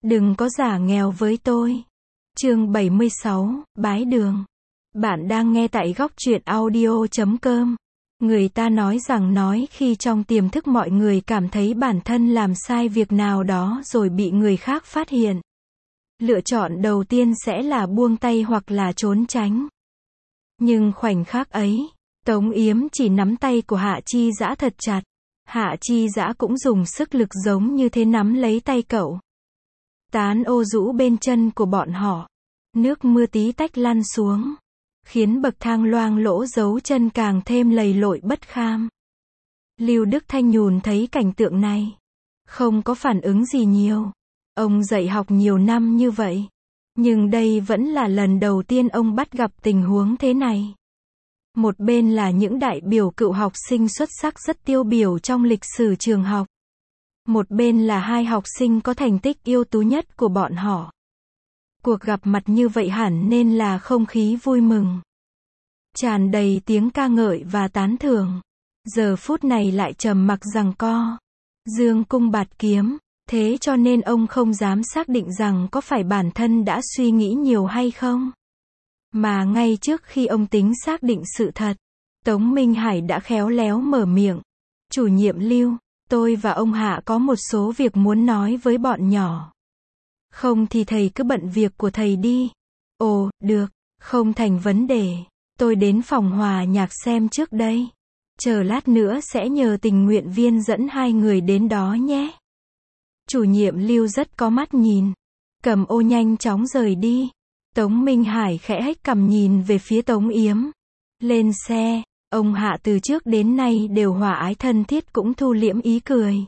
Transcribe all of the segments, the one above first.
Đừng có giả nghèo với tôi. Chương 76, Bái đường. Bạn đang nghe tại góc truyện audio.com. Người ta nói rằng khi trong tiềm thức mọi người cảm thấy bản thân làm sai việc nào đó rồi bị người khác phát hiện. Lựa chọn đầu tiên sẽ là buông tay hoặc là trốn tránh. Nhưng khoảnh khắc ấy, Tống Yếm chỉ nắm tay của Hạ Chi Dã thật chặt. Hạ Chi Dã cũng dùng sức lực giống như thế nắm lấy tay cậu. Tán ô rũ bên chân của bọn họ. Nước mưa tí tách lăn xuống, khiến bậc thang loang lỗ dấu chân càng thêm lầy lội bất kham. Lưu Đức Thanh nhùn thấy cảnh tượng này, không có phản ứng gì nhiều. Ông dạy học nhiều năm như vậy, nhưng đây vẫn là lần đầu tiên ông bắt gặp tình huống thế này. Một bên là những đại biểu cựu học sinh xuất sắc rất tiêu biểu trong lịch sử trường học. Một bên là hai học sinh có thành tích ưu tú nhất của bọn họ. Cuộc gặp mặt như vậy hẳn nên là không khí vui mừng, tràn đầy tiếng ca ngợi và tán thưởng. Giờ phút này lại trầm mặc giằng co, dương cung bạt kiếm, thế cho nên ông không dám xác định rằng có phải bản thân đã suy nghĩ nhiều hay không. Mà ngay trước khi ông tính xác định sự thật, Tống Minh Hải đã khéo léo mở miệng. Chủ nhiệm Lưu, tôi và ông Hạ có một số việc muốn nói với bọn nhỏ. Không thì thầy cứ bận việc của thầy đi. Ồ, được, không thành vấn đề. Tôi đến phòng hòa nhạc xem trước đây. Chờ lát nữa sẽ nhờ tình nguyện viên dẫn hai người đến đó nhé. Chủ nhiệm Lưu rất có mắt nhìn. Cầm ô nhanh chóng rời đi. Tống Minh Hải khẽ hếch cằm nhìn về phía Tống Yếm. Lên xe, ông Hạ từ trước đến nay đều hòa ái thân thiết cũng thu liễm ý cười.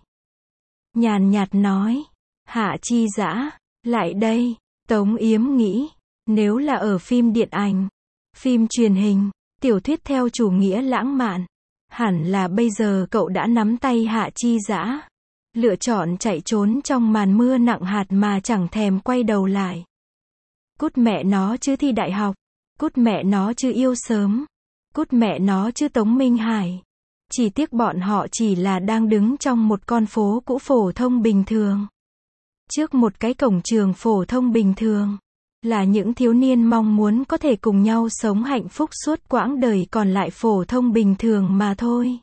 Nhàn nhạt nói, Hạ Chi Dã, lại đây. Tống Yếm nghĩ, nếu là ở phim điện ảnh, phim truyền hình, tiểu thuyết theo chủ nghĩa lãng mạn, hẳn là bây giờ cậu đã nắm tay Hạ Chi Dã, lựa chọn chạy trốn trong màn mưa nặng hạt mà chẳng thèm quay đầu lại. Cút mẹ nó chứ thi đại học, cút mẹ nó chứ yêu sớm, cút mẹ nó chứ Tống Minh Hải. Chỉ tiếc bọn họ chỉ là đang đứng trong một con phố cũ phổ thông bình thường. Trước một cái cổng trường phổ thông bình thường, là những thiếu niên mong muốn có thể cùng nhau sống hạnh phúc suốt quãng đời còn lại phổ thông bình thường mà thôi.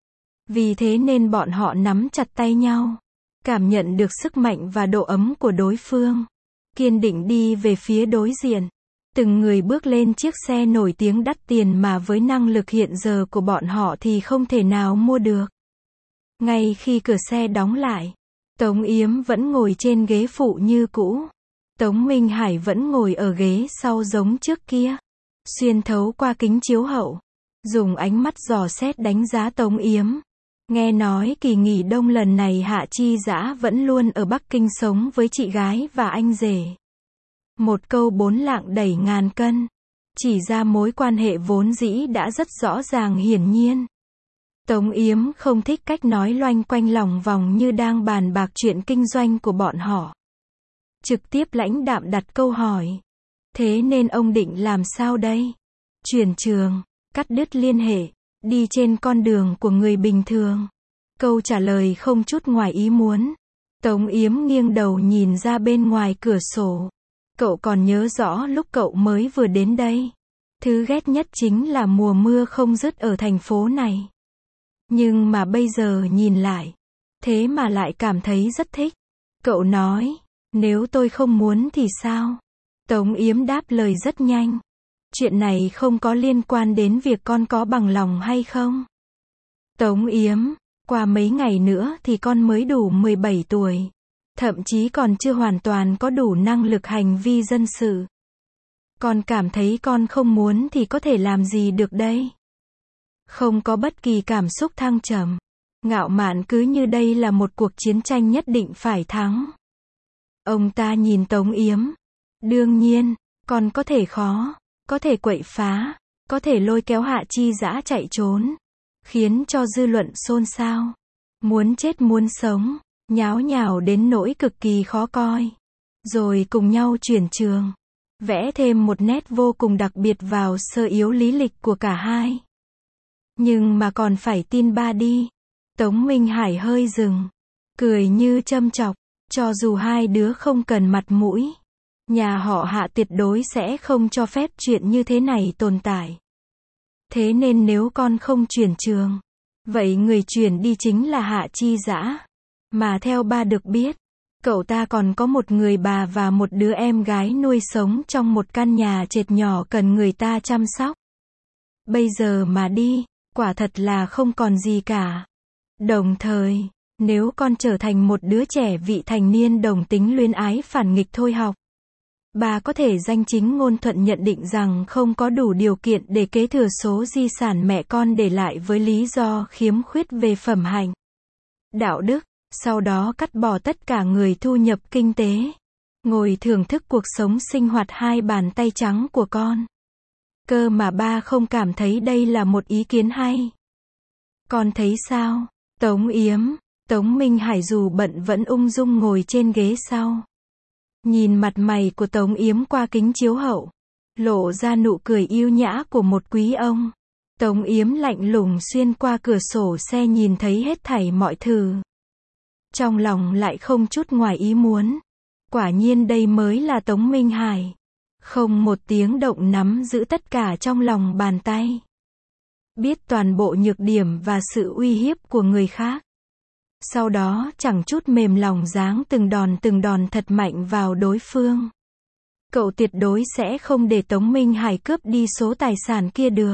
Vì thế nên bọn họ nắm chặt tay nhau, cảm nhận được sức mạnh và độ ấm của đối phương, kiên định đi về phía đối diện. Từng người bước lên chiếc xe nổi tiếng đắt tiền mà với năng lực hiện giờ của bọn họ thì không thể nào mua được. Ngay khi cửa xe đóng lại, Tống Yếm vẫn ngồi trên ghế phụ như cũ. Tống Minh Hải vẫn ngồi ở ghế sau giống trước kia. Xuyên thấu qua kính chiếu hậu, dùng ánh mắt dò xét đánh giá Tống Yếm. Nghe nói kỳ nghỉ đông lần này Hạ Chi Dã vẫn luôn ở Bắc Kinh sống với chị gái và anh rể. Một câu bốn lạng đẩy ngàn cân, chỉ ra mối quan hệ vốn dĩ đã rất rõ ràng hiển nhiên. Tống Yếm không thích cách nói loanh quanh lòng vòng như đang bàn bạc chuyện kinh doanh của bọn họ. Trực tiếp lãnh đạm đặt câu hỏi. Thế nên ông định làm sao đây? Chuyển trường, cắt đứt liên hệ, đi trên con đường của người bình thường. Câu trả lời không chút ngoài ý muốn. Tống Yếm nghiêng đầu nhìn ra bên ngoài cửa sổ. Cậu còn nhớ rõ lúc cậu mới vừa đến đây. Thứ ghét nhất chính là mùa mưa không dứt ở thành phố này. Nhưng mà bây giờ nhìn lại, thế mà lại cảm thấy rất thích. Cậu nói, nếu tôi không muốn thì sao? Tống Yếm đáp lời rất nhanh. Chuyện này không có liên quan đến việc con có bằng lòng hay không. Tống Yếm, qua mấy ngày nữa thì con mới đủ 17 tuổi. Thậm chí còn chưa hoàn toàn có đủ năng lực hành vi dân sự. Con cảm thấy con không muốn thì có thể làm gì được đây? Không có bất kỳ cảm xúc thăng trầm, ngạo mạn cứ như đây là một cuộc chiến tranh nhất định phải thắng. Ông ta nhìn Tống Yếm. Đương nhiên, con có thể có thể quậy phá, có thể lôi kéo Hạ Chi Dã chạy trốn, khiến cho dư luận xôn xao, muốn chết muốn sống, nháo nhào đến nỗi cực kỳ khó coi. Rồi cùng nhau chuyển trường, vẽ thêm một nét vô cùng đặc biệt vào sơ yếu lý lịch của cả hai. Nhưng mà còn phải tin ba đi. Tống Minh Hải hơi dừng, cười như châm chọc. Cho dù hai đứa không cần mặt mũi, nhà họ Hạ tuyệt đối sẽ không cho phép chuyện như thế này tồn tại. Thế nên nếu con không chuyển trường, vậy người chuyển đi chính là Hạ Chi Dã. Mà theo ba được biết, cậu ta còn có một người bà và một đứa em gái nuôi sống trong một căn nhà trệt nhỏ cần người ta chăm sóc. Bây giờ mà đi, quả thật là không còn gì cả. Đồng thời, nếu con trở thành một đứa trẻ vị thành niên đồng tính luyến ái phản nghịch thôi học, bà có thể danh chính ngôn thuận nhận định rằng không có đủ điều kiện để kế thừa số di sản mẹ con để lại với lý do khiếm khuyết về phẩm hạnh, đạo đức, sau đó cắt bỏ tất cả người thu nhập kinh tế, ngồi thưởng thức cuộc sống sinh hoạt hai bàn tay trắng của con. Cơ mà ba không cảm thấy đây là một ý kiến hay. Con thấy sao? Tống Yếm, Tống Minh Hải dù bận vẫn ung dung ngồi trên ghế sau. Nhìn mặt mày của Tống Yếm qua kính chiếu hậu, lộ ra nụ cười yêu nhã của một quý ông. Tống Yếm lạnh lùng xuyên qua cửa sổ xe nhìn thấy hết thảy mọi thứ. Trong lòng lại không chút ngoài ý muốn. Quả nhiên đây mới là Tống Minh Hải. Không một tiếng động nắm giữ tất cả trong lòng bàn tay. Biết toàn bộ nhược điểm và sự uy hiếp của người khác. Sau đó chẳng chút mềm lòng giáng từng đòn thật mạnh vào đối phương. Cậu tuyệt đối sẽ không để Tống Minh Hải cướp đi số tài sản kia được.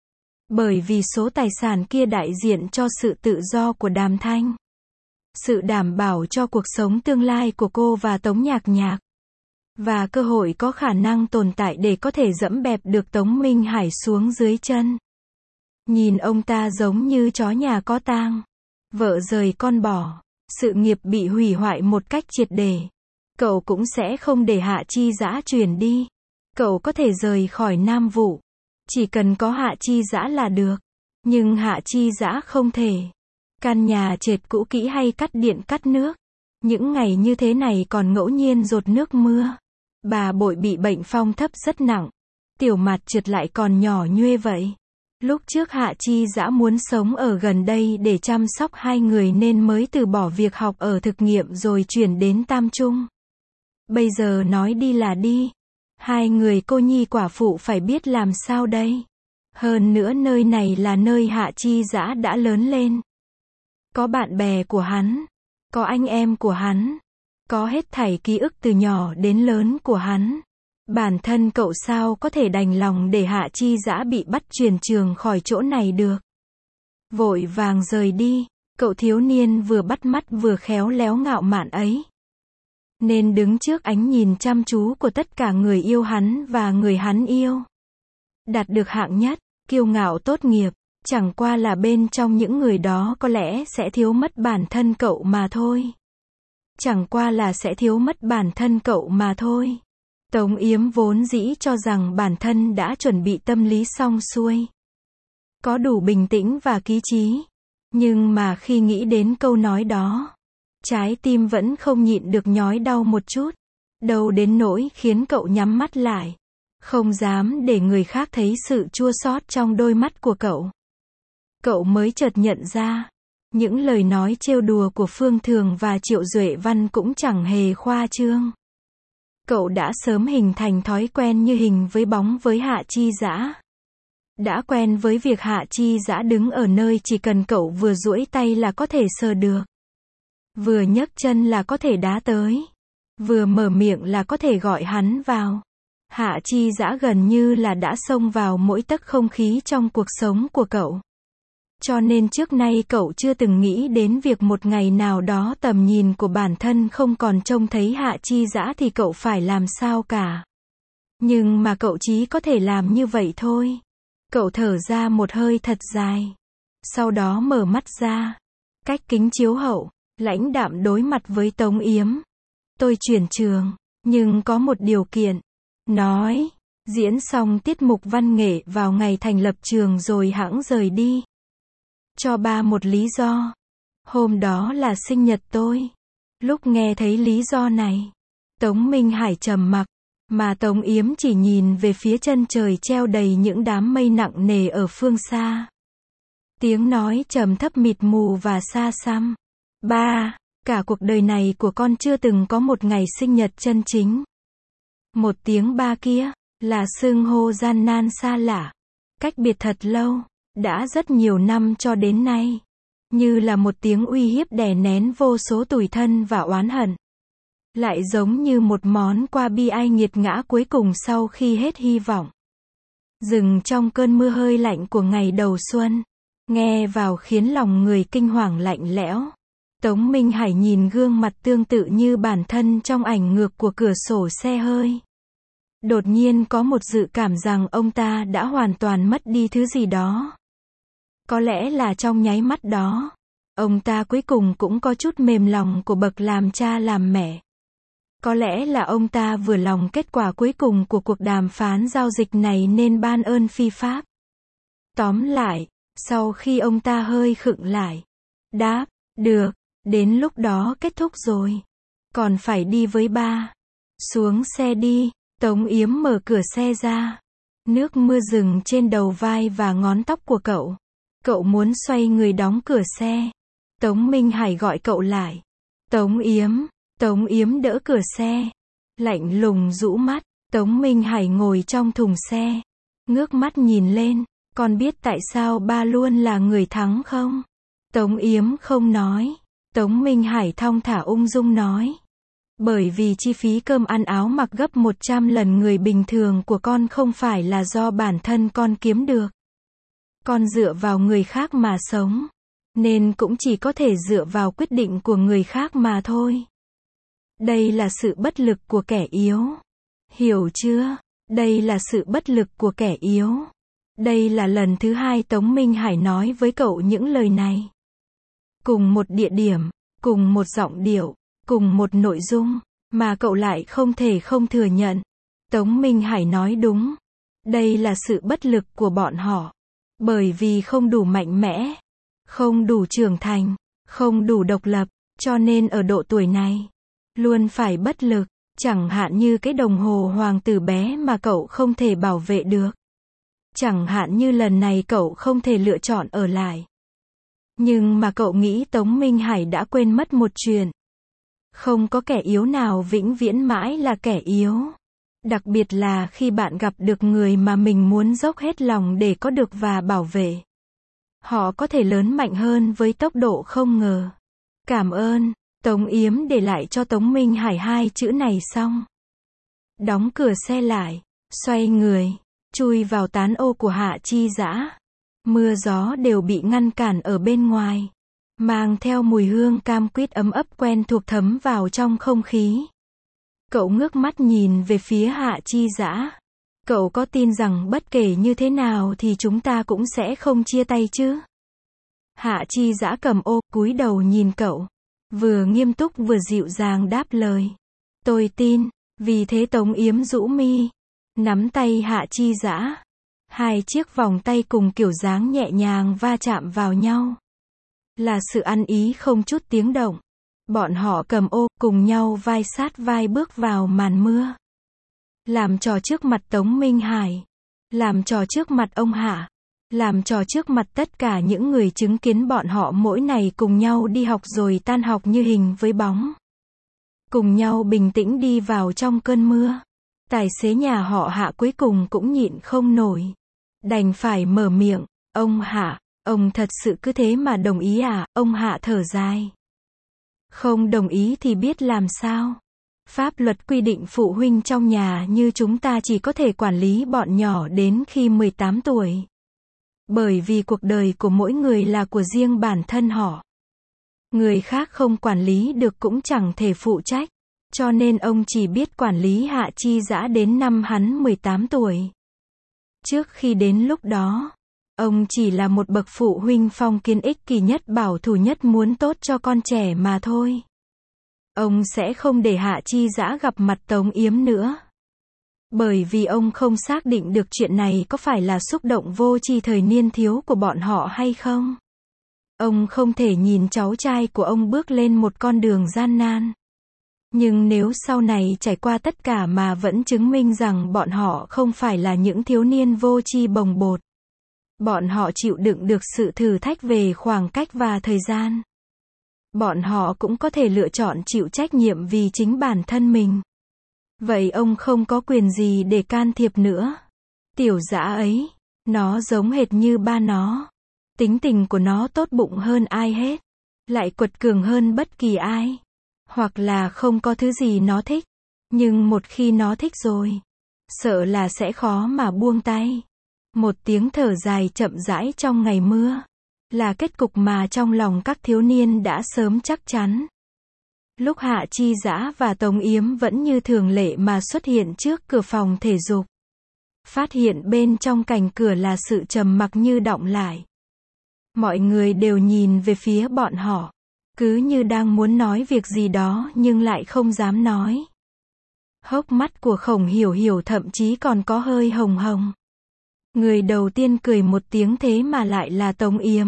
Bởi vì số tài sản kia đại diện cho sự tự do của Đàm Thanh. Sự đảm bảo cho cuộc sống tương lai của cô và Tống Nhạc Nhạc. Và cơ hội có khả năng tồn tại để có thể dẫm bẹp được Tống Minh Hải xuống dưới chân. Nhìn ông ta giống như chó nhà có tang. Vợ rời con bỏ, sự nghiệp bị hủy hoại một cách triệt để. Cậu cũng sẽ không để Hạ Chi Dã chuyển đi. Cậu có thể rời khỏi Nam Vũ. Chỉ cần có Hạ Chi Dã là được. Nhưng Hạ Chi Dã không thể. Căn nhà trệt cũ kỹ hay cắt điện cắt nước. Những ngày như thế này còn ngẫu nhiên dột nước mưa. Bà Bội bị bệnh phong thấp rất nặng. Tiểu Mạt Trượt lại còn nhỏ nhuê vậy. Lúc trước Hạ Chi Dã muốn sống ở gần đây để chăm sóc hai người nên mới từ bỏ việc học ở thực nghiệm rồi chuyển đến Tam Trung. Bây giờ nói đi là đi. Hai người cô nhi quả phụ phải biết làm sao đây. Hơn nữa nơi này là nơi Hạ Chi Dã đã lớn lên. Có bạn bè của hắn. Có anh em của hắn. Có hết thảy ký ức từ nhỏ đến lớn của hắn. Bản thân cậu sao có thể đành lòng để Hạ Chi Dã bị bắt chuyển trường khỏi chỗ này được. Vội vàng rời đi, cậu thiếu niên vừa bắt mắt vừa khéo léo ngạo mạn ấy. Nên đứng trước ánh nhìn chăm chú của tất cả người yêu hắn và người hắn yêu. Đạt được hạng nhất, kiêu ngạo tốt nghiệp, chẳng qua là bên trong những người đó có lẽ sẽ thiếu mất bản thân cậu mà thôi. Chẳng qua là sẽ thiếu mất bản thân cậu mà thôi. Tống Yếm vốn dĩ cho rằng bản thân đã chuẩn bị tâm lý xong xuôi. Có đủ bình tĩnh và lý trí. Nhưng mà khi nghĩ đến câu nói đó, trái tim vẫn không nhịn được nhói đau một chút. Đau đến nỗi khiến cậu nhắm mắt lại. Không dám để người khác thấy sự chua xót trong đôi mắt của cậu. Cậu mới chợt nhận ra, những lời nói trêu đùa của Phương Thường và Triệu Duệ Văn cũng chẳng hề khoa trương. Cậu đã sớm hình thành thói quen như hình với bóng với Hạ Chi Dã. Đã quen với việc Hạ Chi Dã đứng ở nơi chỉ cần cậu vừa duỗi tay là có thể sờ được. Vừa nhấc chân là có thể đá tới. Vừa mở miệng là có thể gọi hắn vào. Hạ Chi Dã gần như là đã xông vào mỗi tấc không khí trong cuộc sống của cậu. Cho nên trước nay cậu chưa từng nghĩ đến việc một ngày nào đó tầm nhìn của bản thân không còn trông thấy Hạ Chi Dã thì cậu phải làm sao cả. Nhưng mà cậu chỉ có thể làm như vậy thôi. Cậu thở ra một hơi thật dài. Sau đó mở mắt ra. Cách kính chiếu hậu, lãnh đạm đối mặt với Tống Yếm. Tôi chuyển trường, nhưng có một điều kiện. Nói, diễn xong tiết mục văn nghệ vào ngày thành lập trường rồi hẵng rời đi. Cho ba một lý do. Hôm đó là sinh nhật tôi. Lúc nghe thấy lý do này, Tống Minh Hải trầm mặc, mà Tống Yếm chỉ nhìn về phía chân trời treo đầy những đám mây nặng nề ở phương xa. Tiếng nói trầm thấp mịt mù và xa xăm. Ba, Cả cuộc đời này của con chưa từng có một ngày sinh nhật chân chính. Một tiếng ba kia, là xưng hô gian nan xa lạ. Cách biệt thật lâu, đã rất nhiều năm cho đến nay. Như là một tiếng uy hiếp đè nén vô số tủi thân và oán hận. Lại giống như một món quà bi ai nghiệt ngã cuối cùng sau khi hết hy vọng. Dừng trong cơn mưa hơi lạnh của ngày đầu xuân. Nghe vào khiến lòng người kinh hoàng lạnh lẽo. Tống Minh Hải nhìn gương mặt tương tự như bản thân trong ảnh ngược của cửa sổ xe hơi. Đột nhiên có một dự cảm rằng ông ta đã hoàn toàn mất đi thứ gì đó. Có lẽ là trong nháy mắt đó, ông ta cuối cùng cũng có chút mềm lòng của bậc làm cha làm mẹ. Có lẽ là ông ta vừa lòng kết quả cuối cùng của cuộc đàm phán giao dịch này nên ban ơn phi pháp. Tóm lại, sau khi ông ta hơi khựng lại, đáp, được, đến lúc đó kết thúc rồi. Còn phải đi với ba. Xuống xe đi, Tống Yếm mở cửa xe ra. Nước mưa rừng trên đầu vai và ngón tóc của cậu. Cậu muốn xoay người đóng cửa xe. Tống Minh Hải gọi cậu lại. Tống Yếm đỡ cửa xe. Lạnh lùng rũ mắt. Tống Minh Hải ngồi trong thùng xe. Ngước mắt nhìn lên. Con biết tại sao ba luôn là người thắng không? Tống Yếm không nói. Tống Minh Hải thong thả ung dung nói. Bởi vì chi phí cơm ăn áo mặc gấp 100 lần người bình thường của con không phải là do bản thân con kiếm được. Con dựa vào người khác mà sống. Nên cũng chỉ có thể dựa vào quyết định của người khác mà thôi. Đây là sự bất lực của kẻ yếu. Hiểu chưa? Đây là sự bất lực của kẻ yếu. Đây là lần thứ hai Tống Minh Hải nói với cậu những lời này. Cùng một địa điểm, cùng một giọng điệu, cùng một nội dung, mà cậu lại không thể không thừa nhận. Tống Minh Hải nói đúng. Đây là sự bất lực của bọn họ. Bởi vì không đủ mạnh mẽ, không đủ trưởng thành, không đủ độc lập, cho nên ở độ tuổi này, luôn phải bất lực, chẳng hạn như cái đồng hồ hoàng tử bé mà cậu không thể bảo vệ được. Chẳng hạn như lần này cậu không thể lựa chọn ở lại. Nhưng mà cậu nghĩ Tống Minh Hải đã quên mất một chuyện. Không có kẻ yếu nào vĩnh viễn mãi là kẻ yếu. Đặc biệt là khi bạn gặp được người mà mình muốn dốc hết lòng để có được và bảo vệ. Họ có thể lớn mạnh hơn với tốc độ không ngờ. Cảm ơn. Tống Yếm để lại cho Tống Minh Hải hai chữ này xong. Đóng cửa xe lại. Xoay người. Chui vào tán ô của Hạ Chi Dã. Mưa gió đều bị ngăn cản ở bên ngoài. Mang theo mùi hương cam quýt ấm ấp quen thuộc thấm vào trong không khí. Cậu ngước mắt nhìn về phía Hạ Chi Dã. Cậu có tin rằng bất kể như thế nào thì chúng ta cũng sẽ không chia tay chứ? Hạ Chi Dã cầm ô, cúi đầu nhìn cậu. Vừa nghiêm túc vừa dịu dàng đáp lời. Tôi tin. Vì thế Tống Yếm rũ mi. Nắm tay Hạ Chi Dã. Hai chiếc vòng tay cùng kiểu dáng nhẹ nhàng va chạm vào nhau. Là sự ăn ý không chút tiếng động. Bọn họ cầm ô, cùng nhau vai sát vai bước vào màn mưa. Làm trò trước mặt Tống Minh Hải. Làm trò trước mặt ông Hạ. Làm trò trước mặt tất cả những người chứng kiến bọn họ mỗi ngày cùng nhau đi học rồi tan học như hình với bóng. Cùng nhau bình tĩnh đi vào trong cơn mưa. Tài xế nhà họ Hạ cuối cùng cũng nhịn không nổi. Đành phải mở miệng. Ông Hạ, ông thật sự cứ thế mà đồng ý à? Ông Hạ thở dài. Không đồng ý thì biết làm sao? Pháp luật quy định phụ huynh trong nhà như chúng ta chỉ có thể quản lý bọn nhỏ đến khi 18 tuổi. Bởi vì cuộc đời của mỗi người là của riêng bản thân họ. Người khác không quản lý được cũng chẳng thể phụ trách. Cho nên ông chỉ biết quản lý Hạ Chi Dã đến năm hắn 18 tuổi. Trước khi đến lúc đó, ông chỉ là một bậc phụ huynh phong kiến ích kỷ nhất bảo thủ nhất muốn tốt cho con trẻ mà thôi. Ông sẽ không để Hạ Chi Dã gặp mặt Tống Yếm nữa. Bởi vì ông không xác định được chuyện này có phải là xúc động vô tri thời niên thiếu của bọn họ hay không. Ông không thể nhìn cháu trai của ông bước lên một con đường gian nan. Nhưng nếu sau này trải qua tất cả mà vẫn chứng minh rằng bọn họ không phải là những thiếu niên vô tri bồng bột. Bọn họ chịu đựng được sự thử thách về khoảng cách và thời gian. Bọn họ cũng có thể lựa chọn chịu trách nhiệm vì chính bản thân mình. Vậy ông không có quyền gì để can thiệp nữa. Tiểu dã ấy, nó giống hệt như ba nó. Tính tình của nó tốt bụng hơn ai hết. Lại quật cường hơn bất kỳ ai. Hoặc là không có thứ gì nó thích. Nhưng một khi nó thích rồi, sợ là sẽ khó mà buông tay. Một tiếng thở dài chậm rãi trong ngày mưa. Là kết cục mà trong lòng các thiếu niên đã sớm chắc chắn. Lúc Hạ Chi Dã và Tống Yếm vẫn như thường lệ mà xuất hiện trước cửa phòng thể dục. Phát hiện bên trong cạnh cửa là sự trầm mặc như đọng lại. Mọi người đều nhìn về phía bọn họ. Cứ như đang muốn nói việc gì đó nhưng lại không dám nói. Hốc mắt của Khổng Hiểu Hiểu thậm chí còn có hơi hồng hồng. Người đầu tiên cười một tiếng thế mà lại là Tống Yếm.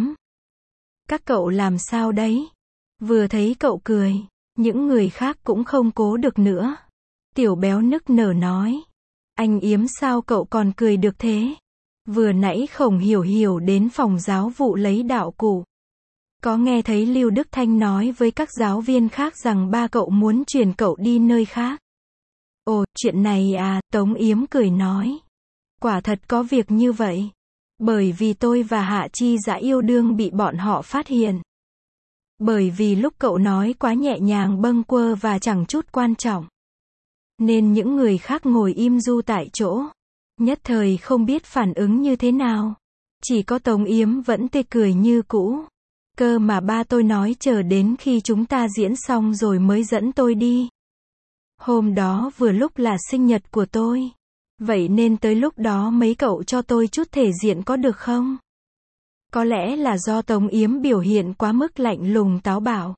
Các cậu làm sao đấy? Vừa thấy cậu cười, những người khác cũng không cố được nữa. Tiểu Béo nức nở nói. Anh Yếm sao cậu còn cười được thế? Vừa nãy Khổng Hiểu Hiểu đến phòng giáo vụ lấy đạo cụ. Có nghe thấy Lưu Đức Thanh nói với các giáo viên khác rằng ba cậu muốn chuyển cậu đi nơi khác. Ồ, chuyện này à, Tống Yếm cười nói. Quả thật có việc như vậy. Bởi vì tôi và Hạ Chi Dã yêu đương bị bọn họ phát hiện. Bởi vì lúc cậu nói quá nhẹ nhàng bâng quơ và chẳng chút quan trọng. Nên những người khác ngồi im du tại chỗ. Nhất thời không biết phản ứng như thế nào. Chỉ có Tống Yếm vẫn tươi cười như cũ. Cơ mà ba tôi nói chờ đến khi chúng ta diễn xong rồi mới dẫn tôi đi. Hôm đó vừa lúc là sinh nhật của tôi. Vậy nên tới lúc đó mấy cậu cho tôi chút thể diện có được không? Có lẽ là do Tống Yếm biểu hiện quá mức lạnh lùng táo bạo.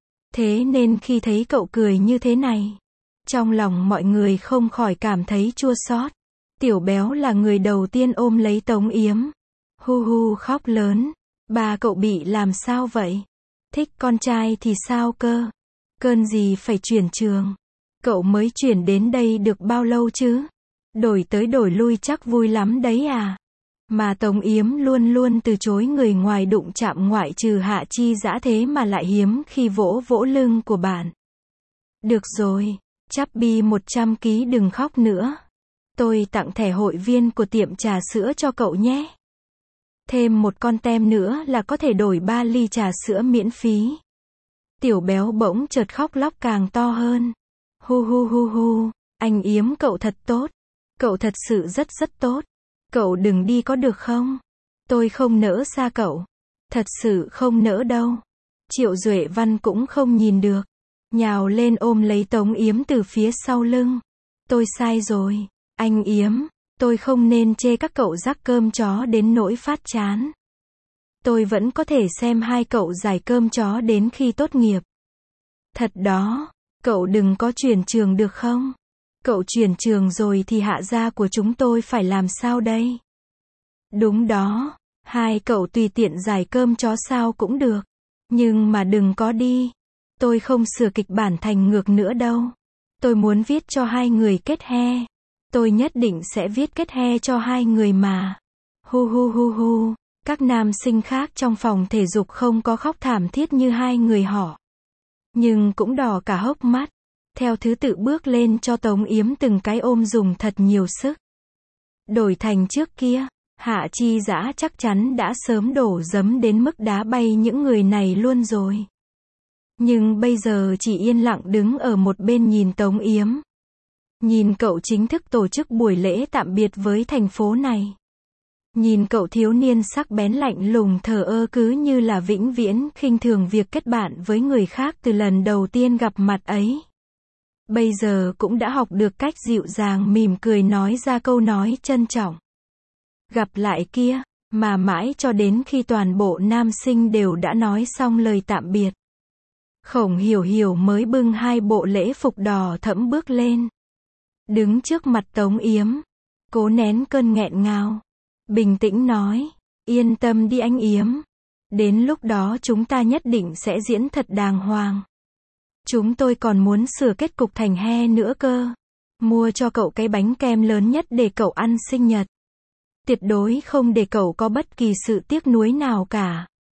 Thế nên khi thấy cậu cười như thế này, trong lòng mọi người không khỏi cảm thấy chua xót. Tiểu Béo là người đầu tiên ôm lấy Tống Yếm. Hu hu khóc lớn. Ba cậu bị làm sao vậy? Thích con trai thì sao cơ? Cơn gì phải chuyển trường? Cậu mới chuyển đến đây được bao lâu chứ? Đổi tới đổi lui chắc vui lắm đấy à? Mà Tống Yếm luôn luôn từ chối người ngoài đụng chạm ngoại trừ Hạ Chi Dã thế mà lại hiếm khi vỗ vỗ lưng của bạn. Được rồi, Chubby 100 kg đừng khóc nữa. Tôi tặng thẻ hội viên của tiệm trà sữa cho cậu nhé. Thêm một con tem nữa là có thể đổi 3 ly trà sữa miễn phí. Tiểu Béo bỗng chợt khóc lóc càng to hơn. Hu hu hu hu, anh Yếm cậu thật tốt. Cậu thật sự rất rất tốt. Cậu đừng đi có được không? Tôi không nỡ xa cậu. Thật sự không nỡ đâu. Triệu Duệ Văn cũng không nhìn được. Nhào lên ôm lấy Tống Yếm từ phía sau lưng. Tôi sai rồi. Anh Yếm, tôi không nên chê các cậu rắc cơm chó đến nỗi phát chán. Tôi vẫn có thể xem hai cậu giải cơm chó đến khi tốt nghiệp. Thật đó, cậu đừng có chuyển trường được không? Cậu chuyển trường rồi thì Hạ gia của chúng tôi phải làm sao đây? Đúng đó, hai cậu tùy tiện giải cơm chó sao cũng được. Nhưng mà đừng có đi. Tôi không sửa kịch bản thành ngược nữa đâu. Tôi muốn viết cho hai người kết he. Tôi nhất định sẽ viết kết he cho hai người mà. Hu hu hu hu. Các nam sinh khác trong phòng thể dục không có khóc thảm thiết như hai người họ. Nhưng cũng đỏ cả hốc mắt. Theo thứ tự bước lên cho Tống Yếm từng cái ôm dùng thật nhiều sức. Đổi thành trước kia, Hạ Chi Dã chắc chắn đã sớm đổ giấm đến mức đá bay những người này luôn rồi. Nhưng bây giờ chỉ yên lặng đứng ở một bên nhìn Tống Yếm. Nhìn cậu chính thức tổ chức buổi lễ tạm biệt với thành phố này. Nhìn cậu thiếu niên sắc bén lạnh lùng thờ ơ cứ như là vĩnh viễn khinh thường việc kết bạn với người khác từ lần đầu tiên gặp mặt ấy. Bây giờ cũng đã học được cách dịu dàng mỉm cười nói ra câu nói trân trọng. Gặp lại kia, mà mãi cho đến khi toàn bộ nam sinh đều đã nói xong lời tạm biệt. Khổng Hiểu Hiểu mới bưng hai bộ lễ phục đỏ thẫm bước lên. Đứng trước mặt Tống Yếm. Cố nén cơn nghẹn ngào. Bình tĩnh nói. Yên tâm đi anh Yếm. Đến lúc đó chúng ta nhất định sẽ diễn thật đàng hoàng. Chúng tôi còn muốn sửa kết cục thành he nữa cơ. Mua cho cậu cái bánh kem lớn nhất để cậu ăn sinh nhật. Tuyệt đối không để cậu có bất kỳ sự tiếc nuối nào cả.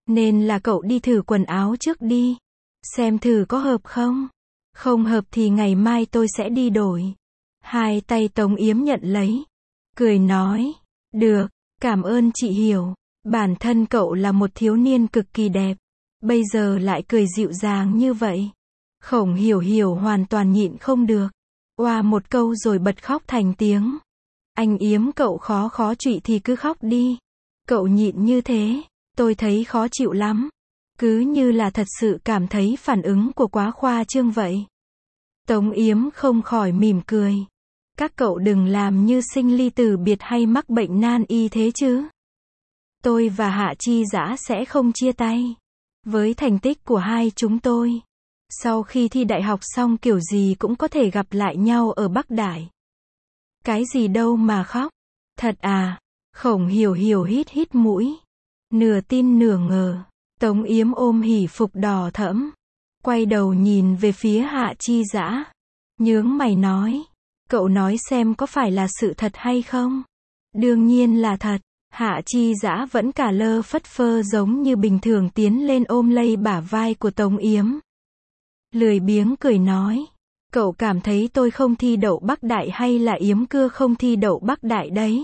Nên là cậu đi thử quần áo trước đi. Xem thử có hợp không? Không hợp thì ngày mai tôi sẽ đi đổi. Hai tay Tống Yếm nhận lấy. Cười nói. Được, cảm ơn chị hiểu. Bản thân cậu là một thiếu niên cực kỳ đẹp. Bây giờ lại cười dịu dàng như vậy. Khổng Hiểu Hiểu hoàn toàn nhịn không được. Oa một câu rồi bật khóc thành tiếng. Anh Yếm cậu khó chịu thì cứ khóc đi. Cậu nhịn như thế, tôi thấy khó chịu lắm. Cứ như là thật sự cảm thấy phản ứng của quá khoa trương vậy. Tống Yếm không khỏi mỉm cười. Các cậu đừng làm như sinh ly tử biệt hay mắc bệnh nan y thế chứ. Tôi và Hạ Chi Dã sẽ không chia tay. Với thành tích của hai chúng tôi, sau khi thi đại học xong kiểu gì cũng có thể gặp lại nhau ở Bắc Đại. Cái gì đâu mà khóc. Thật à? Khổng Hiểu Hiểu hít hít mũi. Nửa tin nửa ngờ. Tống Yếm ôm hỷ phục đỏ thẫm. Quay đầu nhìn về phía Hạ Chi Dã. Nhướng mày nói. Cậu nói xem có phải là sự thật hay không? Đương nhiên là thật. Hạ Chi Dã vẫn cả lơ phất phơ giống như bình thường tiến lên ôm lấy bả vai của Tống Yếm. Lười biếng cười nói. Cậu cảm thấy tôi không thi đậu Bắc Đại hay là Yếm cưa không thi đậu Bắc Đại đấy?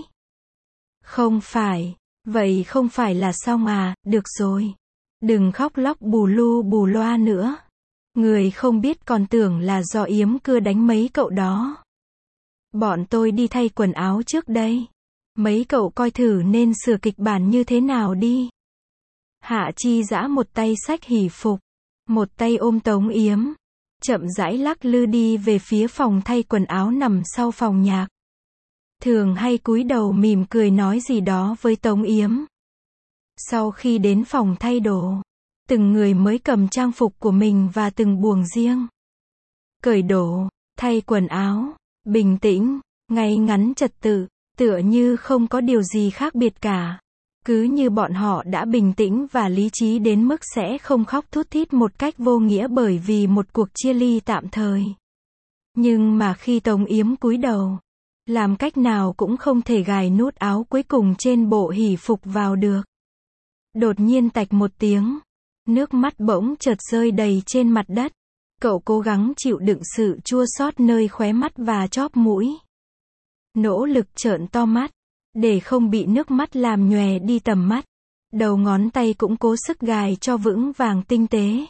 Không phải. Vậy không phải là xong à? Được rồi. Đừng khóc lóc bù lu bù loa nữa. Người không biết còn tưởng là do Yếm cưa đánh mấy cậu đó. Bọn tôi đi thay quần áo trước đây. Mấy cậu coi thử nên sửa kịch bản như thế nào đi. Hạ Chi Dã một tay xách hỷ phục, một tay ôm Tống Yếm, chậm rãi lắc lư đi về phía phòng thay quần áo nằm sau phòng nhạc. Thường hay cúi đầu mỉm cười nói gì đó với Tống Yếm. Sau khi đến phòng thay đồ, từng người mới cầm trang phục của mình và từng buồng riêng. Cởi đồ, thay quần áo, bình tĩnh, ngay ngắn trật tự, tựa như không có điều gì khác biệt cả. Cứ như bọn họ đã bình tĩnh và lý trí đến mức sẽ không khóc thút thít một cách vô nghĩa bởi vì một cuộc chia ly tạm thời. Nhưng mà khi Tống Yếm cúi đầu, làm cách nào cũng không thể gài nút áo cuối cùng trên bộ hỷ phục vào được. Đột nhiên tạch một tiếng, nước mắt bỗng chợt rơi đầy trên mặt đất. Cậu cố gắng chịu đựng sự chua xót nơi khóe mắt và chóp mũi. Nỗ lực trợn to mắt, để không bị nước mắt làm nhòe đi tầm mắt. Đầu ngón tay cũng cố sức gài cho vững vàng tinh tế.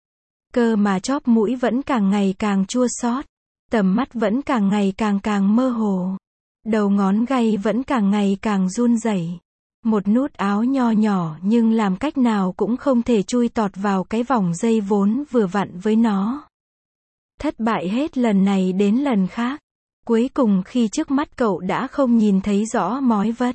Cơ mà chóp mũi vẫn càng ngày càng chua xót, tầm mắt vẫn càng ngày càng mơ hồ. Đầu ngón gay vẫn càng ngày càng run rẩy. Một nút áo nho nhỏ nhưng làm cách nào cũng không thể chui tọt vào cái vòng dây vốn vừa vặn với nó. Thất bại hết lần này đến lần khác. Cuối cùng khi trước mắt cậu đã không nhìn thấy rõ mói vết,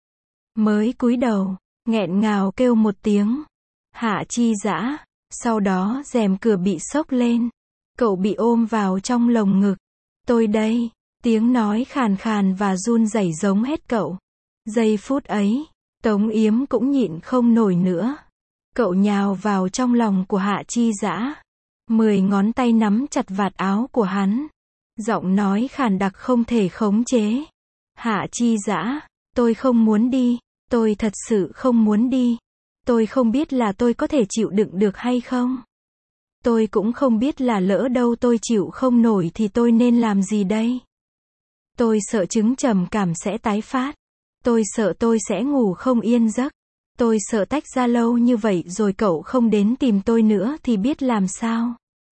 mới cúi đầu, nghẹn ngào kêu một tiếng. Hạ Chi Dã. Sau đó rèm cửa bị xốc lên. Cậu bị ôm vào trong lồng ngực. Tôi đây. Tiếng nói khàn khàn và run rẩy giống hết cậu. Giây phút ấy, Tống Yếm cũng nhịn không nổi nữa. Cậu nhào vào trong lòng của Hạ Chi Dã. 10 ngón tay nắm chặt vạt áo của hắn. Giọng nói khàn đặc không thể khống chế. Hạ Chi Dã, tôi không muốn đi. Tôi thật sự không muốn đi. Tôi không biết là tôi có thể chịu đựng được hay không. Tôi cũng không biết là lỡ đâu tôi chịu không nổi thì tôi nên làm gì đây. Tôi sợ chứng trầm cảm sẽ tái phát. Tôi sợ tôi sẽ ngủ không yên giấc. Tôi sợ tách ra lâu như vậy rồi cậu không đến tìm tôi nữa thì biết làm sao.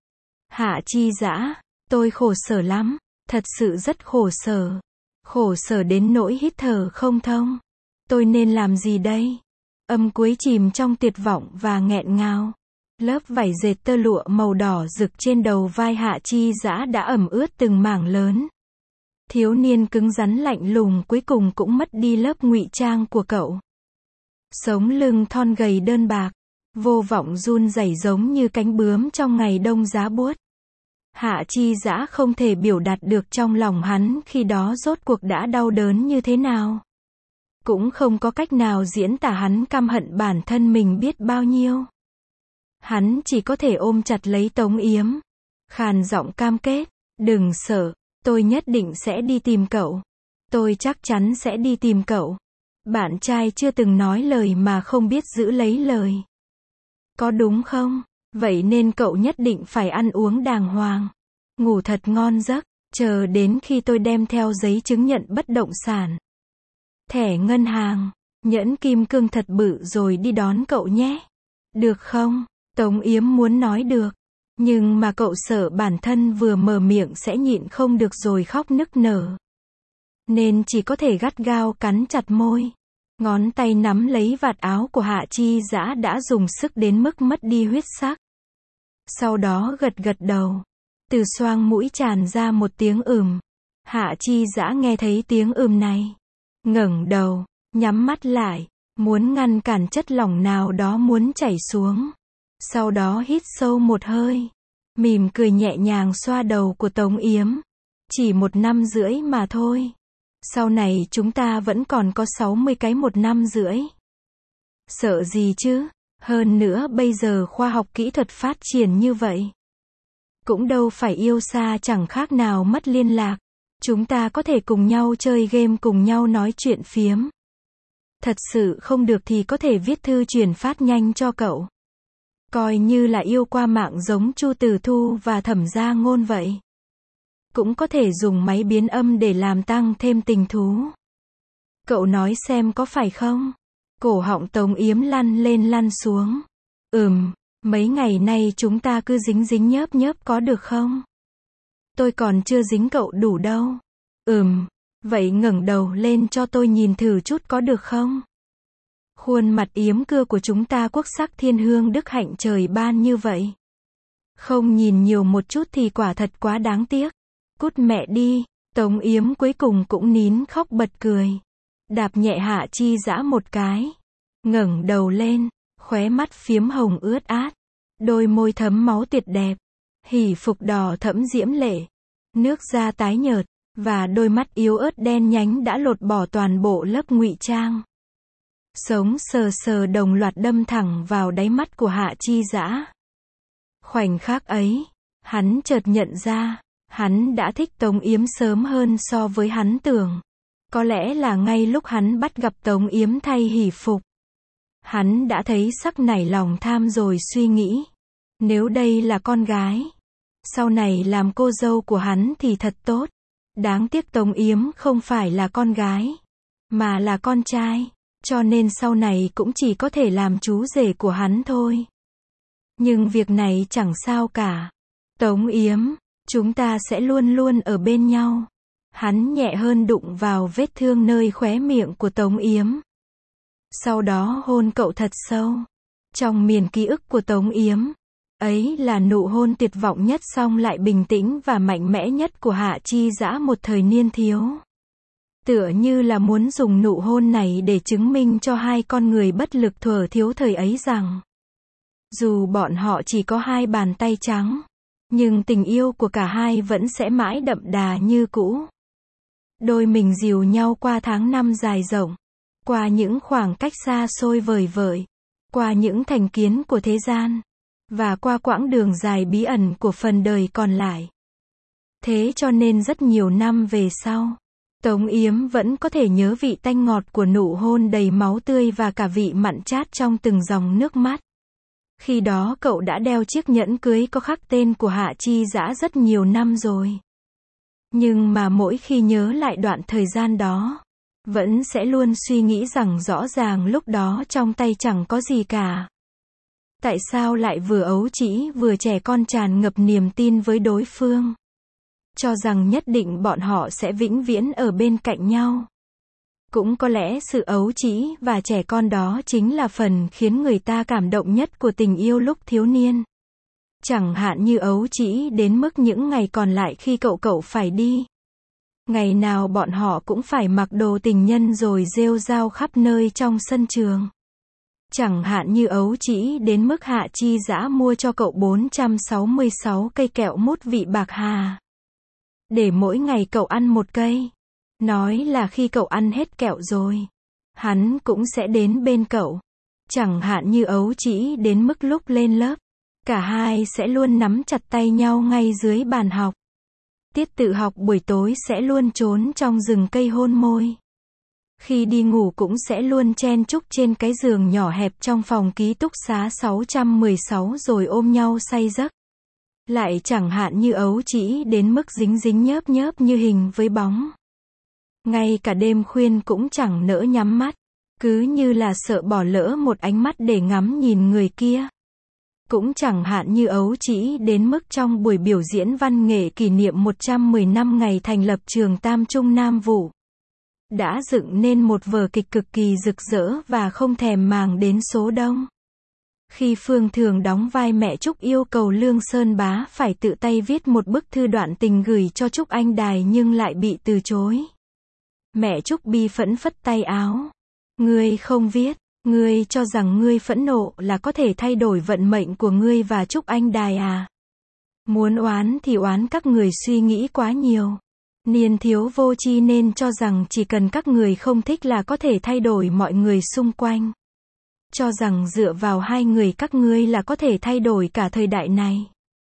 Hạ Chi Dã, tôi khổ sở lắm. Thật sự rất khổ sở. Khổ sở đến nỗi hít thở không thông. Tôi nên làm gì đây? Âm cuối chìm trong tuyệt vọng và nghẹn ngào. Lớp vải dệt tơ lụa màu đỏ rực trên đầu vai Hạ Chi Dã đã ẩm ướt từng mảng lớn. Thiếu niên cứng rắn lạnh lùng cuối cùng cũng mất đi lớp ngụy trang của cậu. Sống lưng thon gầy đơn bạc, vô vọng run rẩy giống như cánh bướm trong ngày đông giá buốt. Hạ Chi Dã không thể biểu đạt được trong lòng hắn khi đó rốt cuộc đã đau đớn như thế nào. Cũng không có cách nào diễn tả hắn căm hận bản thân mình biết bao nhiêu. Hắn chỉ có thể ôm chặt lấy Tống Yếm, khàn giọng cam kết, đừng sợ, tôi nhất định sẽ đi tìm cậu. Tôi chắc chắn sẽ đi tìm cậu. Bạn trai chưa từng nói lời mà không biết giữ lấy lời. Có đúng không? Vậy nên cậu nhất định phải ăn uống đàng hoàng. Ngủ thật ngon giấc. Chờ đến khi tôi đem theo giấy chứng nhận bất động sản, thẻ ngân hàng, nhẫn kim cương thật bự rồi đi đón cậu nhé. Được không? Tống Yếm muốn nói được. Nhưng mà cậu sợ bản thân vừa mở miệng sẽ nhịn không được rồi khóc nức nở. Nên chỉ có thể gắt gao cắn chặt môi. Ngón tay nắm lấy vạt áo của Hạ Chi Dã đã dùng sức đến mức mất đi huyết sắc. Sau đó gật gật đầu. Từ xoang mũi tràn ra một tiếng ừm. Hạ Chi Dã nghe thấy tiếng ừm này, ngẩng đầu, nhắm mắt lại, muốn ngăn cản chất lỏng nào đó muốn chảy xuống. Sau đó hít sâu một hơi, mỉm cười nhẹ nhàng xoa đầu của Tống Yếm. Chỉ 1 năm rưỡi mà thôi. Sau này chúng ta vẫn còn có 60 cái 1 năm rưỡi. Sợ gì chứ? Hơn nữa bây giờ khoa học kỹ thuật phát triển như vậy. Cũng đâu phải yêu xa chẳng khác nào mất liên lạc. Chúng ta có thể cùng nhau chơi game, cùng nhau nói chuyện phiếm. Thật sự không được thì có thể viết thư truyền phát nhanh cho cậu. Coi như là yêu qua mạng giống Chu Tử Thu và Thẩm Gia Ngôn vậy. Cũng có thể dùng máy biến âm để làm tăng thêm tình thú. Cậu nói xem có phải không? Cổ họng Tống Yếm lăn lên lăn xuống. Mấy ngày nay chúng ta cứ dính dính nhớp nhớp có được không? Tôi còn chưa dính cậu đủ đâu. Vậy ngẩng đầu lên cho tôi nhìn thử chút có được không? Khuôn mặt yếm cưa của chúng ta quốc sắc thiên hương đức hạnh trời ban như vậy. Không nhìn nhiều một chút thì quả thật quá đáng tiếc. Cút mẹ đi. Tống Yếm cuối cùng cũng nín khóc bật cười. Đạp nhẹ Hạ Chi Dã một cái. Ngẩng đầu lên, khóe mắt phiếm hồng ướt át. Đôi môi thấm máu tuyệt đẹp. Hỉ phục đỏ thẫm diễm lệ. Nước da tái nhợt. Và đôi mắt yếu ớt đen nhánh đã lột bỏ toàn bộ lớp ngụy trang. Sống sờ sờ đồng loạt đâm thẳng vào đáy mắt của Hạ Chi Dã. Khoảnh khắc ấy, hắn chợt nhận ra, hắn đã thích Tống Yếm sớm hơn so với hắn tưởng. Có lẽ là ngay lúc hắn bắt gặp Tống Yếm thay hỉ phục, hắn đã thấy sắc nảy lòng tham rồi suy nghĩ. Nếu đây là con gái, sau này làm cô dâu của hắn thì thật tốt. Đáng tiếc Tống Yếm không phải là con gái, mà là con trai, cho nên sau này cũng chỉ có thể làm chú rể của hắn thôi. Nhưng việc này chẳng sao cả. Tống Yếm, chúng ta sẽ luôn luôn ở bên nhau. Hắn nhẹ hơn đụng vào vết thương nơi khóe miệng của Tống Yếm. Sau đó hôn cậu thật sâu. Trong miền ký ức của Tống Yếm, ấy là nụ hôn tuyệt vọng nhất song lại bình tĩnh và mạnh mẽ nhất của Hạ Chi Dã một thời niên thiếu. Tựa như là muốn dùng nụ hôn này để chứng minh cho hai con người bất lực thuở thiếu thời ấy rằng, dù bọn họ chỉ có 2 bàn tay trắng, nhưng tình yêu của cả hai vẫn sẽ mãi đậm đà như cũ. Đôi mình dìu nhau qua tháng năm dài rộng, qua những khoảng cách xa xôi vời vợi, qua những thành kiến của thế gian, và qua quãng đường dài bí ẩn của phần đời còn lại. Thế cho nên rất nhiều năm về sau, Tống Yếm vẫn có thể nhớ vị tanh ngọt của nụ hôn đầy máu tươi và cả vị mặn chát trong từng dòng nước mắt. Khi đó cậu đã đeo chiếc nhẫn cưới có khắc tên của Hạ Chi Dã rất nhiều năm rồi. Nhưng mà mỗi khi nhớ lại đoạn thời gian đó, vẫn sẽ luôn suy nghĩ rằng rõ ràng lúc đó trong tay chẳng có gì cả. Tại sao lại vừa ấu trĩ vừa trẻ con tràn ngập niềm tin với đối phương? Cho rằng nhất định bọn họ sẽ vĩnh viễn ở bên cạnh nhau. Cũng có lẽ sự ấu trĩ và trẻ con đó chính là phần khiến người ta cảm động nhất của tình yêu lúc thiếu niên. Chẳng hạn như ấu trĩ đến mức những ngày còn lại khi cậu phải đi. Ngày nào bọn họ cũng phải mặc đồ tình nhân rồi rêu rao khắp nơi trong sân trường. Chẳng hạn như ấu trĩ đến mức Hạ Chi Dã mua cho cậu 466 cây kẹo mút vị bạc hà. Để mỗi ngày cậu ăn 1 cây. Nói là khi cậu ăn hết kẹo rồi, hắn cũng sẽ đến bên cậu. Chẳng hạn như ấu trĩ đến mức lúc lên lớp, cả hai sẽ luôn nắm chặt tay nhau ngay dưới bàn học. Tiết tự học buổi tối sẽ luôn trốn trong rừng cây hôn môi. Khi đi ngủ cũng sẽ luôn chen chúc trên cái giường nhỏ hẹp trong phòng ký túc xá 616 rồi ôm nhau say giấc. Lại chẳng hạn như ấu trĩ đến mức dính dính nhớp nhớp như hình với bóng. Ngay cả đêm khuyên cũng chẳng nỡ nhắm mắt, cứ như là sợ bỏ lỡ một ánh mắt để ngắm nhìn người kia. Cũng chẳng hạn như ấu trĩ đến mức trong buổi biểu diễn văn nghệ kỷ niệm 110 năm ngày thành lập trường Tam Trung Nam Vũ, đã dựng nên một vở kịch cực kỳ rực rỡ và không thèm màng đến số đông. Khi Phương Thường đóng vai mẹ Trúc yêu cầu Lương Sơn Bá phải tự tay viết một bức thư đoạn tình gửi cho Trúc Anh Đài nhưng lại bị từ chối. Mẹ Trúc bi phẫn phất tay áo. Ngươi không viết, ngươi cho rằng ngươi phẫn nộ là có thể thay đổi vận mệnh của ngươi và Trúc Anh Đài à? Muốn oán thì oán các người suy nghĩ quá nhiều. Niên thiếu vô tri nên cho rằng chỉ cần các người không thích là có thể thay đổi mọi người xung quanh. Cho rằng dựa vào hai người các ngươi là có thể thay đổi cả thời đại này.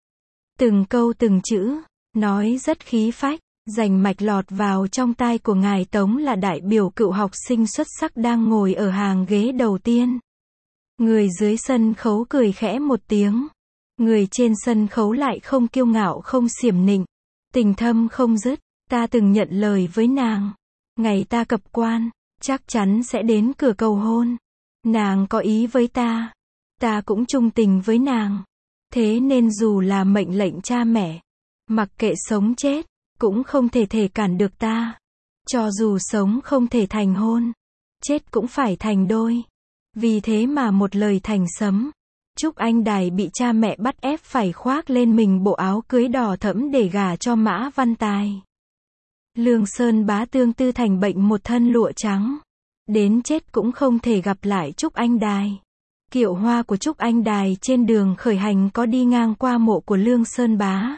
Từng câu từng chữ, nói rất khí phách, rành mạch lọt vào trong tai của ngài Tống là đại biểu cựu học sinh xuất sắc đang ngồi ở hàng ghế đầu tiên. Người dưới sân khấu cười khẽ một tiếng. Người trên sân khấu lại không kiêu ngạo không xiểm nịnh. Tình thâm không dứt. Ta từng nhận lời với nàng. Ngày ta cập quan, chắc chắn sẽ đến cửa cầu hôn. Nàng có ý với ta. Ta cũng chung tình với nàng. Thế nên dù là mệnh lệnh cha mẹ, mặc kệ sống chết, cũng không thể cản được ta. Cho dù sống không thể thành hôn, chết cũng phải thành đôi. Vì thế mà một lời thành sấm. Trúc Anh Đài bị cha mẹ bắt ép phải khoác lên mình bộ áo cưới đỏ thẫm để gả cho Mã Văn Tài. Lương Sơn Bá tương tư thành bệnh một thân lụa trắng. Đến chết cũng không thể gặp lại Trúc Anh Đài. Kiệu hoa của Trúc Anh Đài trên đường khởi hành có đi ngang qua mộ của Lương Sơn Bá.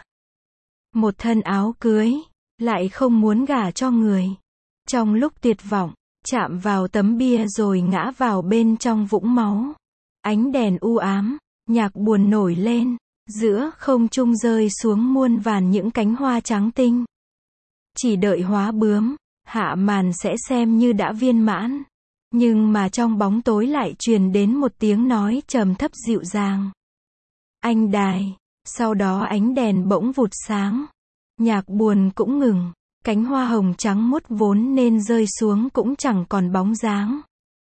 Một thân áo cưới, lại không muốn gả cho người. Trong lúc tuyệt vọng, chạm vào tấm bia rồi ngã vào bên trong vũng máu. Ánh đèn u ám, nhạc buồn nổi lên, giữa không trung rơi xuống muôn vàn những cánh hoa trắng tinh. Chỉ đợi hóa bướm, hạ màn sẽ xem như đã viên mãn. Nhưng mà trong bóng tối lại truyền đến một tiếng nói trầm thấp dịu dàng. Anh Đài. Sau đó ánh đèn bỗng vụt sáng. Nhạc buồn cũng ngừng. Cánh hoa hồng trắng muốt vốn nên rơi xuống cũng chẳng còn bóng dáng.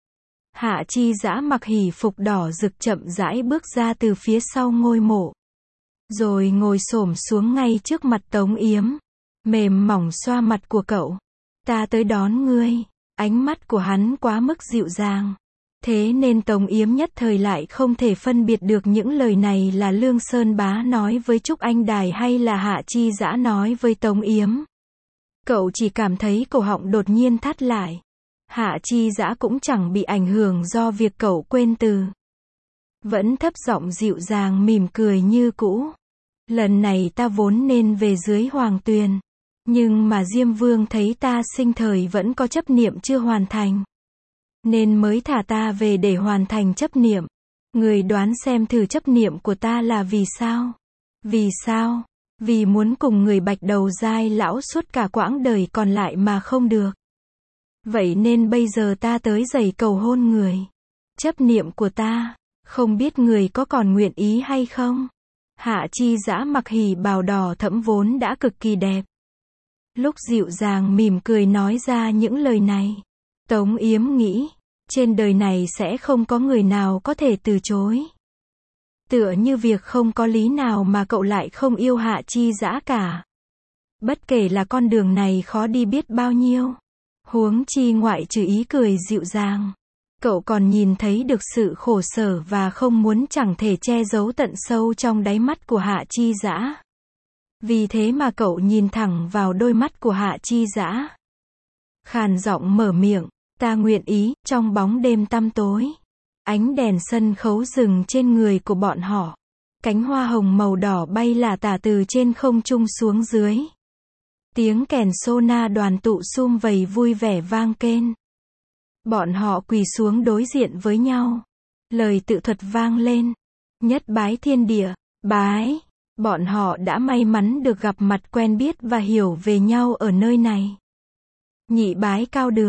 Hạ Chi Dã mặc hỷ phục đỏ rực chậm rãi bước ra từ phía sau ngôi mộ. Rồi ngồi xổm xuống ngay trước mặt Tống Yếm. Mềm mỏng xoa mặt của cậu. Ta tới đón ngươi. Ánh mắt của hắn quá mức dịu dàng. Thế nên Tống Yếm nhất thời lại không thể phân biệt được những lời này là Lương Sơn Bá nói với Trúc Anh Đài hay là Hạ Chi Dã nói với Tống Yếm. Cậu chỉ cảm thấy cổ họng đột nhiên thắt lại. Hạ Chi Dã cũng chẳng bị ảnh hưởng do việc cậu quên từ. Vẫn thấp giọng dịu dàng mỉm cười như cũ. Lần này ta vốn nên về dưới Hoàng Tuyền. Nhưng mà Diêm Vương thấy ta sinh thời vẫn có chấp niệm chưa hoàn thành. Nên mới thả ta về để hoàn thành chấp niệm. Người đoán xem thử chấp niệm của ta là vì sao? Vì sao? Vì muốn cùng người Bạch Đầu Giai lão suốt cả quãng đời còn lại mà không được. Vậy nên bây giờ ta tới giày cầu hôn người. Chấp niệm của ta, không biết người có còn nguyện ý hay không? Hạ Chi Dã mặc hỉ bào đỏ thẫm vốn đã cực kỳ đẹp. Lúc dịu dàng mỉm cười nói ra những lời này, Tống Yếm nghĩ, trên đời này sẽ không có người nào có thể từ chối. Tựa như việc không có lý nào mà cậu lại không yêu Hạ Chi Dã cả. Bất kể là con đường này khó đi biết bao nhiêu. Huống chi ngoại trừ ý cười dịu dàng. Cậu còn nhìn thấy được sự khổ sở và không muốn chẳng thể che giấu tận sâu trong đáy mắt của Hạ Chi Dã. Vì thế mà cậu nhìn thẳng vào đôi mắt của Hạ Chi Dã. Khàn giọng mở miệng, ta nguyện ý, trong bóng đêm tăm tối. Ánh đèn sân khấu dừng trên người của bọn họ. Cánh hoa hồng màu đỏ bay lả tả từ trên không trung xuống dưới. Tiếng kèn sona đoàn tụ sum vầy vui vẻ vang kên. Bọn họ quỳ xuống đối diện với nhau. Lời tự thuật vang lên. Nhất bái thiên địa, bái. Bọn họ đã may mắn được gặp mặt quen biết và hiểu về nhau ở nơi này. Nhị bái cao đường.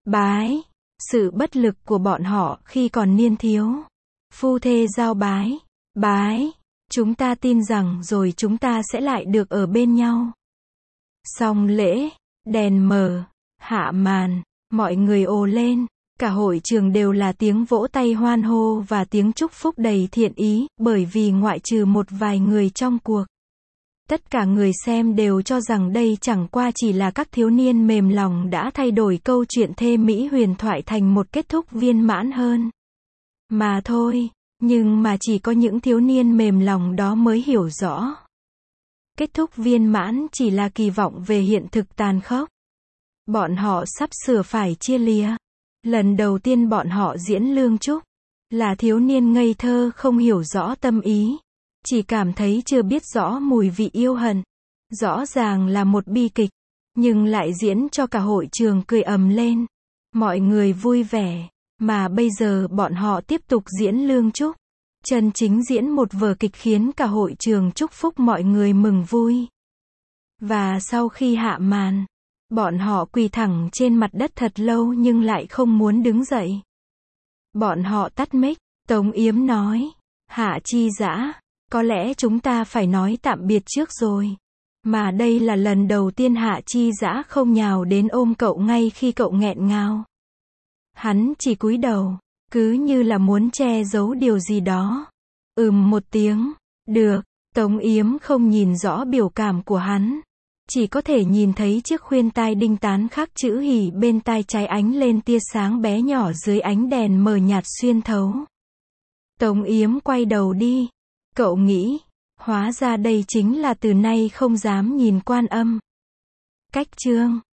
Bái. Sự bất lực của bọn họ khi còn niên thiếu. Phu thê giao bái. Bái. Chúng ta tin rằng rồi chúng ta sẽ lại được ở bên nhau. Xong lễ, đèn mờ, hạ màn, mọi người ồ lên. Cả hội trường đều là tiếng vỗ tay hoan hô và tiếng chúc phúc đầy thiện ý, bởi vì ngoại trừ một vài người trong cuộc. Tất cả người xem đều cho rằng đây chẳng qua chỉ là các thiếu niên mềm lòng đã thay đổi câu chuyện thê mỹ huyền thoại thành một kết thúc viên mãn hơn. Mà thôi, nhưng mà chỉ có những thiếu niên mềm lòng đó mới hiểu rõ. Kết thúc viên mãn chỉ là kỳ vọng về hiện thực tàn khốc. Bọn họ sắp sửa phải chia lìa. Lần đầu tiên bọn họ diễn Lương Trúc, là thiếu niên ngây thơ không hiểu rõ tâm ý. Chỉ cảm thấy chưa biết rõ mùi vị yêu hận. Rõ ràng là một bi kịch, nhưng lại diễn cho cả hội trường cười ầm lên. Mọi người vui vẻ, mà bây giờ bọn họ tiếp tục diễn Lương Trúc. Chân chính diễn một vở kịch khiến cả hội trường chúc phúc mọi người mừng vui. Và sau khi hạ màn, bọn họ quỳ thẳng trên mặt đất thật lâu nhưng lại không muốn đứng dậy. Bọn họ tắt mic, Tống Yếm nói, Hạ Chi Dã, có lẽ chúng ta phải nói tạm biệt trước rồi. Mà đây là lần đầu tiên Hạ Chi Dã không nhào đến ôm cậu ngay khi cậu nghẹn ngào. Hắn chỉ cúi đầu, cứ như là muốn che giấu điều gì đó. Một tiếng, được, Tống Yếm không nhìn rõ biểu cảm của hắn. Chỉ có thể nhìn thấy chiếc khuyên tai đinh tán khắc chữ hỉ bên tai trái ánh lên tia sáng bé nhỏ dưới ánh đèn mờ nhạt xuyên thấu. Tống Yếm quay đầu đi. Cậu nghĩ, hóa ra đây chính là từ nay không dám nhìn Quan Âm. Cách chương